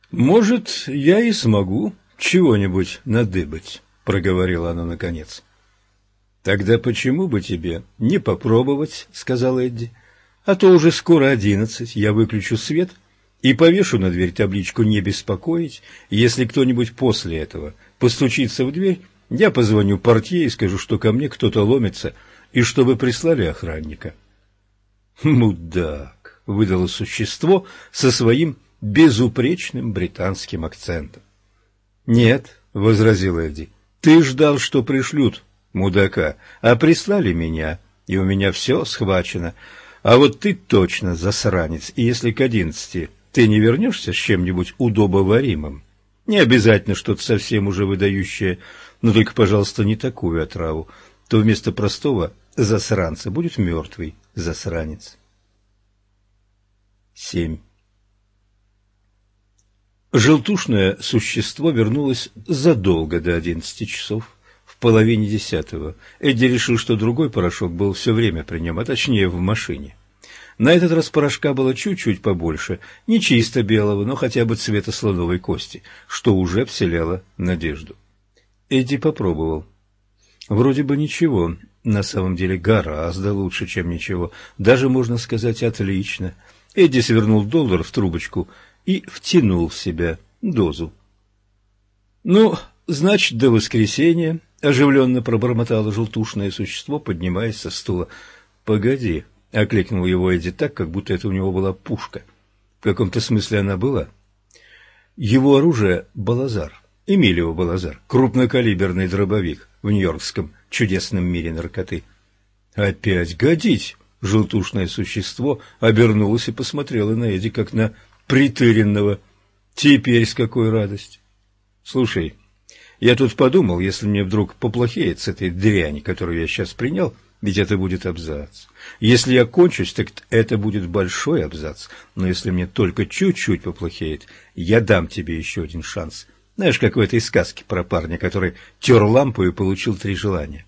«Может, я и смогу чего-нибудь надыбать», — проговорила она наконец. «Тогда почему бы тебе не попробовать?» — сказал Эдди. «А то уже скоро 11, я выключу свет и повешу на дверь табличку «Не беспокоить». Если кто-нибудь после этого постучится в дверь, я позвоню портье и скажу, что ко мне кто-то ломится, и чтобы прислали охранника». «Мудак!» — выдало существо со своим безупречным британским акцентом. «Нет», — возразил Эдди, — «ты ждал, что пришлют мудака, а прислали меня, и у меня все схвачено. А вот ты точно засранец, и если к 11 ты не вернешься с чем-нибудь удобоваримым, не обязательно что-то совсем уже выдающее, но только, пожалуйста, не такую отраву, то вместо простого засранца будет мертвый засранец». 7. Желтушное существо вернулось задолго до 11 часов, в половине 10. Эдди решил, что другой порошок был все время при нем, а точнее в машине. На этот раз порошка было чуть-чуть побольше, не чисто белого, но хотя бы цвета слоновой кости, что уже вселяло надежду. Эдди попробовал. Вроде бы ничего, на самом деле гораздо лучше, чем ничего, даже, можно сказать, отлично. Эдди свернул $1 в трубочку и втянул в себя дозу. «Ну, значит, до воскресенья», — оживленно пробормотало желтушное существо, поднимаясь со стула. «Погоди», — окликнул его Эдди так, как будто это у него была пушка. В каком-то смысле она была. Его оружие — Балазар, Эмилио Балазар, крупнокалиберный дробовик в нью-йоркском чудесном мире наркоты. «Опять годить!» — желтушное существо обернулось и посмотрело на Эдди, как на притыренного. «Теперь с какой радостью! Слушай, я тут подумал, если мне вдруг поплохеет с этой дряни, которую я сейчас принял, ведь это будет абзац. Если я кончусь, так это будет большой абзац, но если мне только чуть-чуть поплохеет, я дам тебе еще один шанс. Знаешь, как в этой сказке про парня, который тер лампу и получил 3 желания.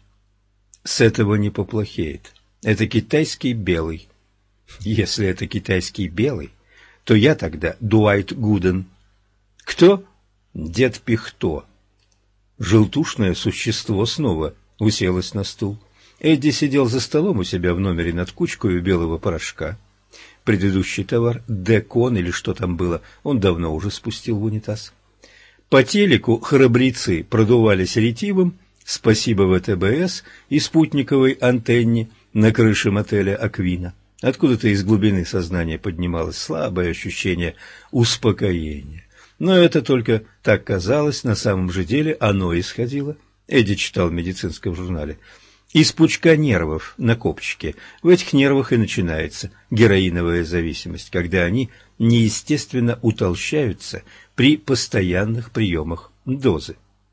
С этого не поплохеет. Это китайский белый. Если это китайский белый, то я тогда Дуайт Гуден. Кто? Дед Пихто». Желтушное существо снова уселось на стул. Эдди сидел за столом у себя в номере над кучкой белого порошка. Предыдущий товар, Декон или что там было, он давно уже спустил в унитаз. По телеку храбрецы продувались ретивом, спасибо ВТБС и спутниковой антенне на крыше мотеля «Аквина». Откуда-то из глубины сознания поднималось слабое ощущение успокоения. Но это только так казалось, на самом же деле оно исходило. Эдди читал в медицинском журнале. Из пучка нервов на копчике. В этих нервах и начинается героиновая зависимость, когда они неестественно утолщаются при постоянных приемах дозы.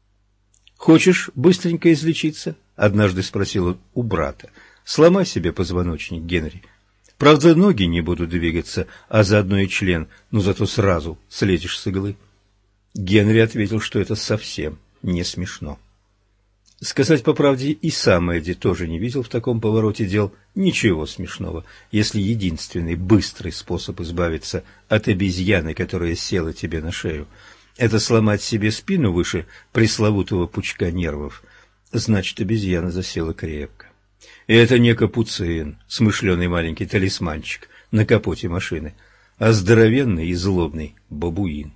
«Хочешь быстренько излечиться?» — однажды спросил он у брата. «Сломай себе позвоночник, Генри. Правда, ноги не будут двигаться, а заодно и член, но зато сразу слезешь с иглы». Генри ответил, что это совсем не смешно. Сказать по правде, и сам Эдди тоже не видел в таком повороте дел ничего смешного, если единственный быстрый способ избавиться от обезьяны, которая села тебе на шею, это сломать себе спину выше пресловутого пучка нервов, значит, обезьяна засела крепко. И это не капуцин, смышленый маленький талисманчик на капоте машины, а здоровенный и злобный бабуин.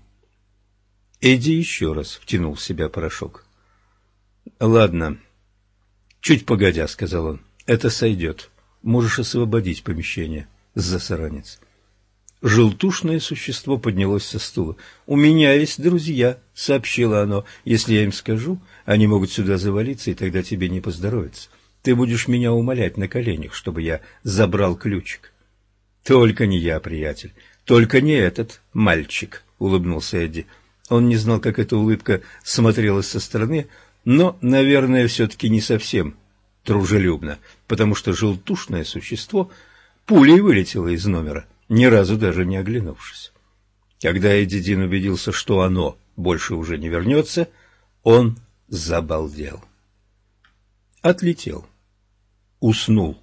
Эдди еще раз втянул в себя порошок. «Ладно, чуть погодя», — сказал он, — «это сойдет. Можешь освободить помещение, засранец». Желтушное существо поднялось со стула. «У меня есть друзья», — сообщило оно. «Если я им скажу, они могут сюда завалиться, и тогда тебе не поздоровится. Ты будешь меня умолять на коленях, чтобы я забрал ключик». «Только не я, приятель, только не этот мальчик», — улыбнулся Эдди. Он не знал, как эта улыбка смотрелась со стороны, но, наверное, все-таки не совсем дружелюбно, потому что желтушное существо пулей вылетело из номера, ни разу даже не оглянувшись. Когда Эдди Дин убедился, что оно больше уже не вернется, он забалдел. Отлетел. Уснул.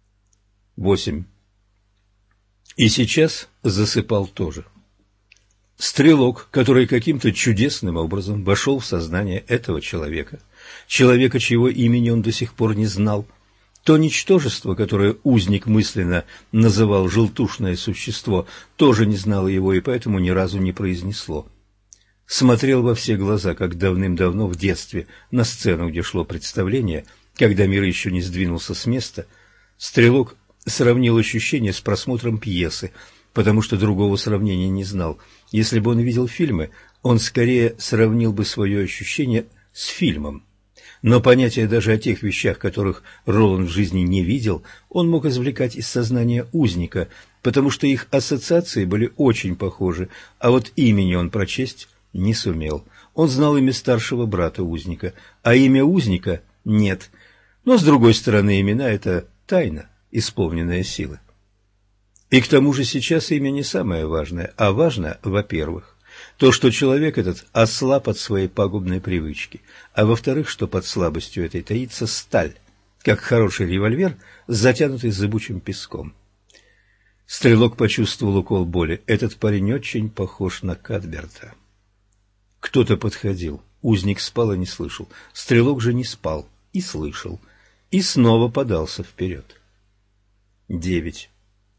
8. И сейчас засыпал тоже. Стрелок, который каким-то чудесным образом вошел в сознание этого человека, чьего имени он до сих пор не знал, то ничтожество, которое узник мысленно называл желтушное существо, тоже не знало его и поэтому ни разу не произнесло. Смотрел во все глаза, как давным-давно в детстве, на сцену, где шло представление, когда мир еще не сдвинулся с места. Стрелок сравнил ощущение с просмотром пьесы, потому что другого сравнения не знал. Если бы он видел фильмы, он скорее сравнил бы свое ощущение с фильмом. Но понятия даже о тех вещах, которых Роланд в жизни не видел, он мог извлекать из сознания узника, потому что их ассоциации были очень похожи, а вот имени он прочесть не сумел. Он знал имя старшего брата узника, а имя узника нет. Но, с другой стороны, имена – это тайна, исполненная силы. И к тому же сейчас имя не самое важное, а важно, во-первых, то, что человек этот ослаб от своей пагубной привычки, а во-вторых, что под слабостью этой таится сталь, как хороший револьвер, затянутый зыбучим песком. Стрелок почувствовал укол боли. Этот парень очень похож на Кадберта. Кто-то подходил. Узник спал и не слышал. Стрелок же не спал и слышал. И снова подался вперед. 9.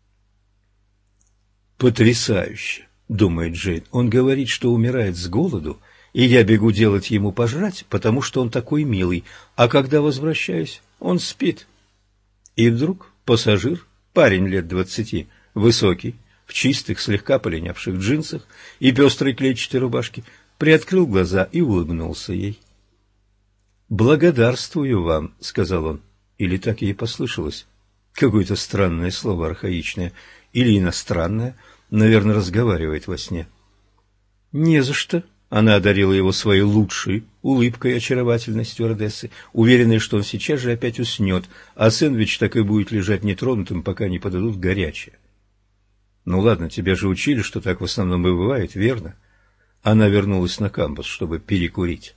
Потрясающе, думает Джейн. Он говорит, что умирает с голоду, и я бегу делать ему пожрать, потому что он такой милый, а когда возвращаюсь, он спит. И вдруг пассажир, парень лет 20, высокий, в чистых, слегка полинявших джинсах и пестрой клетчатой рубашке, приоткрыл глаза и улыбнулся ей. «Благодарствую вам», — сказал он. Или так ей послышалось. Какое-то странное слово, архаичное, или иностранное, наверное, разговаривает во сне. «Не за что», — она одарила его своей лучшей улыбкой очаровательной стюардессы, уверенной, что он сейчас же опять уснет, а сэндвич так и будет лежать нетронутым, пока не подадут горячее. «Ну ладно, тебя же учили, что так в основном и бывает, верно?» Она вернулась на кампус, чтобы перекурить.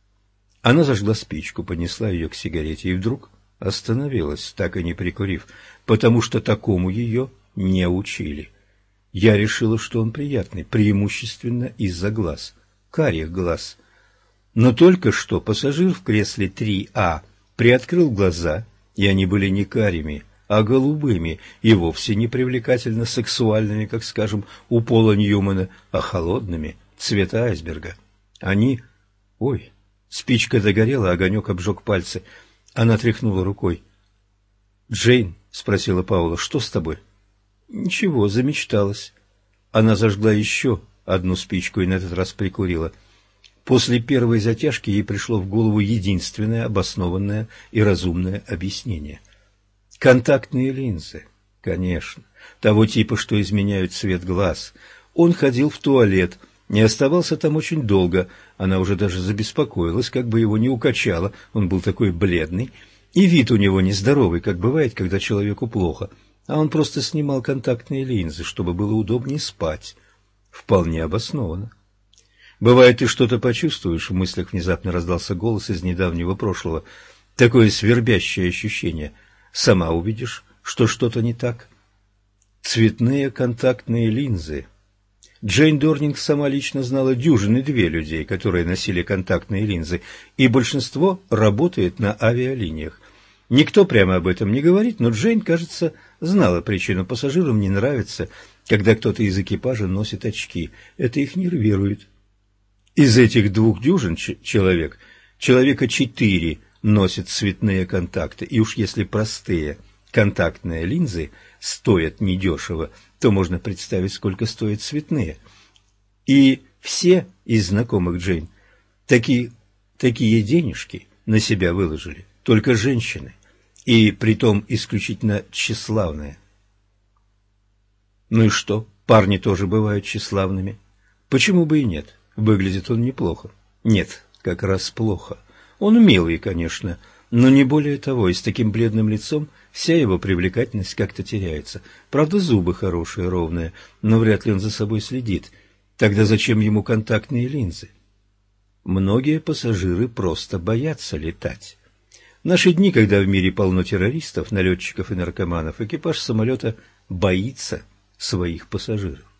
Она зажгла спичку, поднесла ее к сигарете и вдруг остановилась, так и не прикурив, потому что такому ее не учили. Я решила, что он приятный, преимущественно из-за глаз, карих глаз. Но только что пассажир в кресле 3А приоткрыл глаза, и они были не карими, а голубыми, и вовсе не привлекательно сексуальными, как, скажем, у Пола Ньюмана, а холодными, цвета айсберга. Они... Ой, спичка догорела, огонек обжег пальцы. Она тряхнула рукой. «Джейн», — спросила Паула, — «что с тобой?» «Ничего, замечталась». Она зажгла еще одну спичку и на этот раз прикурила. После первой затяжки ей пришло в голову единственное обоснованное и разумное объяснение. Контактные линзы, конечно, того типа, что изменяют цвет глаз. Он ходил в туалет, не оставался там очень долго. Она уже даже забеспокоилась, как бы его не укачало, он был такой бледный, и вид у него нездоровый, как бывает, когда человеку плохо. А он просто снимал контактные линзы, чтобы было удобнее спать. Вполне обоснованно. Бывает, ты что-то почувствуешь, в мыслях внезапно раздался голос из недавнего прошлого. Такое свербящее ощущение. Сама увидишь, что что-то не так. Цветные контактные линзы. Джейн Дорнинг сама лично знала дюжины-две людей, которые носили контактные линзы, и большинство работает на авиалиниях. Никто прямо об этом не говорит, но Джейн, кажется, знала причину. Пассажирам не нравится, когда кто-то из экипажа носит очки. Это их нервирует. Из этих 2 дюжин человека 4 носят цветные контакты, и уж если простые контактные линзы стоят недешево, то можно представить, сколько стоят цветные. И все из знакомых Джейн такие денежки на себя выложили, только женщины, и притом исключительно тщеславные. Ну и что, парни тоже бывают тщеславными? Почему бы и нет? Выглядит он неплохо. Нет, как раз плохо. Он милый, конечно, но не более того, и с таким бледным лицом вся его привлекательность как-то теряется. Правда, зубы хорошие, ровные, но вряд ли он за собой следит. Тогда зачем ему контактные линзы? Многие пассажиры просто боятся летать. В наши дни, когда в мире полно террористов, налетчиков и наркоманов, экипаж самолета боится своих пассажиров.